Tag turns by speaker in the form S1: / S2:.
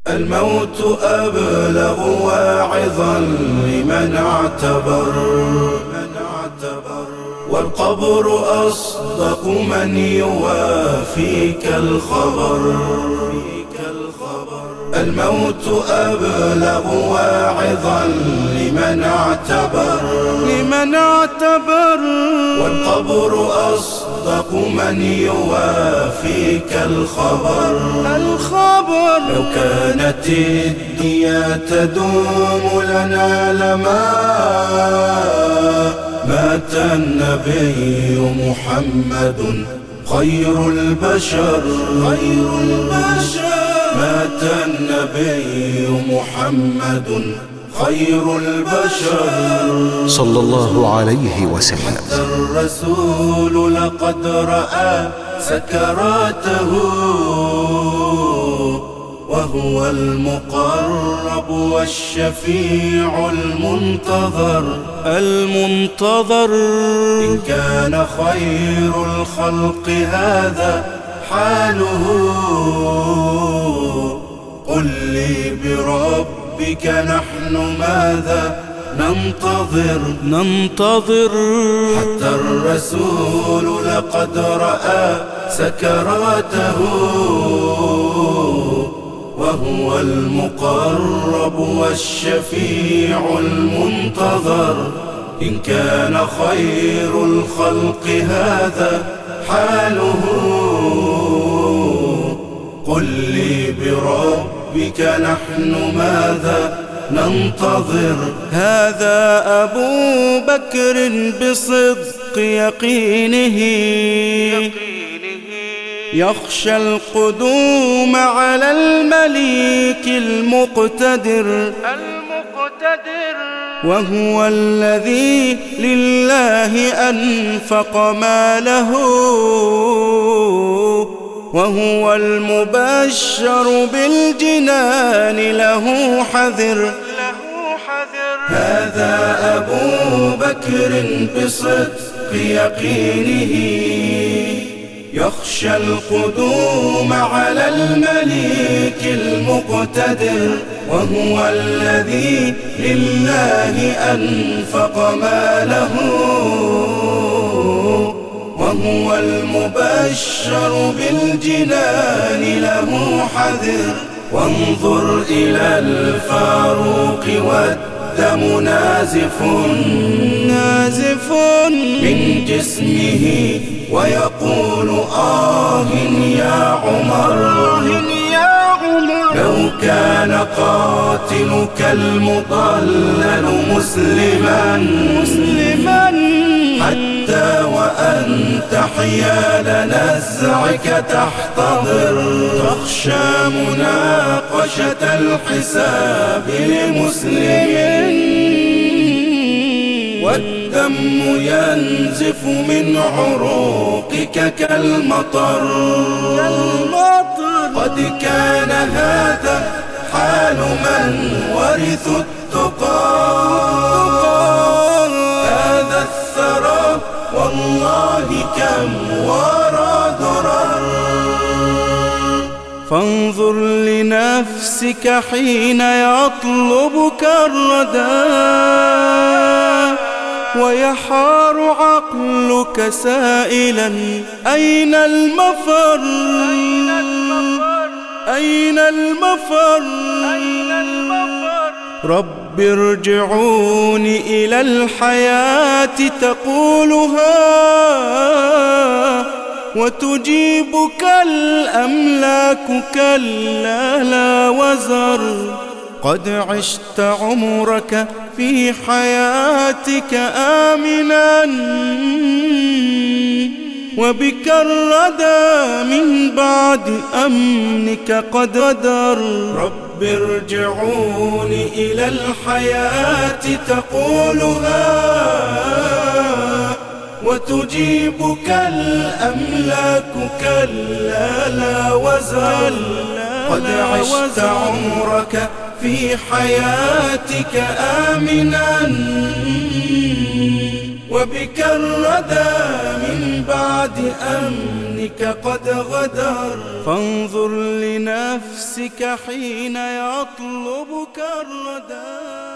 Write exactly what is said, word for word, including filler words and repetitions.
S1: الموت أبلغ واعظا لمن اعتبر، والقبر أصدق من يوافيك الخبر. الموت أبلغ واعظا لمن اعتبر،
S2: لمن اعتبر
S1: والقبر أصدق من يوافيك الخبر.
S2: الخبر
S1: لو كانت الدنيا تدوم لنا لما مات النبي محمد خير البشر. خير البشر مات النبي محمد خير البشر
S3: صلى الله عليه وسلم.
S1: حتى الرسول لقد رأى سكراته وهو المقرب والشفيع المنتظر.
S2: المنتظر
S1: إن كان خير الخلق هذا حاله، قل لي بربك نحن ماذا ننتظر.
S2: ننتظر
S1: حتى الرسول لقد رأى سكراته وهو المقرب والشفيع المنتظر. إن كان خير الخلق هذا حاله، قل لي بربك نحن ماذا ننتظر.
S2: هذا أبو بكر بصدق يقينه يخشى القدوم على المليك المقتدر. وهو الذي لله أنفق ماله، وهو المبشر بالجنان له حذر.
S1: هذا أبو بكر بصدق يقينه يخشى القدوم على المليك المقتدر. وهو الذي لله أنفق ماله، وهو المبشر بالجنان له حذر. وانظر إلى الفاروق والدم نازف
S2: نازف
S1: من جسمه ويقول آه يا عمر. لو كان قاتلك المضلل مسلما مسلما حتى وأنت حيال نزعك تحتضر، تخشى مناقشة الحساب لمسلم، والدم ينزف من عروقك كالمطر. قد كان هذا حال من ورثوا التقى، هذا الثرى والله كم ورى درر.
S2: فانظر لنفسك حين يطلبك الردى، ويحار عقلك سائلا أين المفر. أين المفر رب ارجعوني إلى الحياة تقولها، وتجيبك الأملاك كلا لا وزر. قد عشت عمرك في حياتك آمنا، وبك الردى من بعد أمنك قد غدر.
S1: رب ارجعوني إلى الحياة تقولها، وتجيبك الأملاك كلا لا وزر. قد عشت عمرك في حياتك آمنا، وبك الردى من بعد أمنك قد غدر.
S2: فانظر لنفسك حين يطلبك الردى.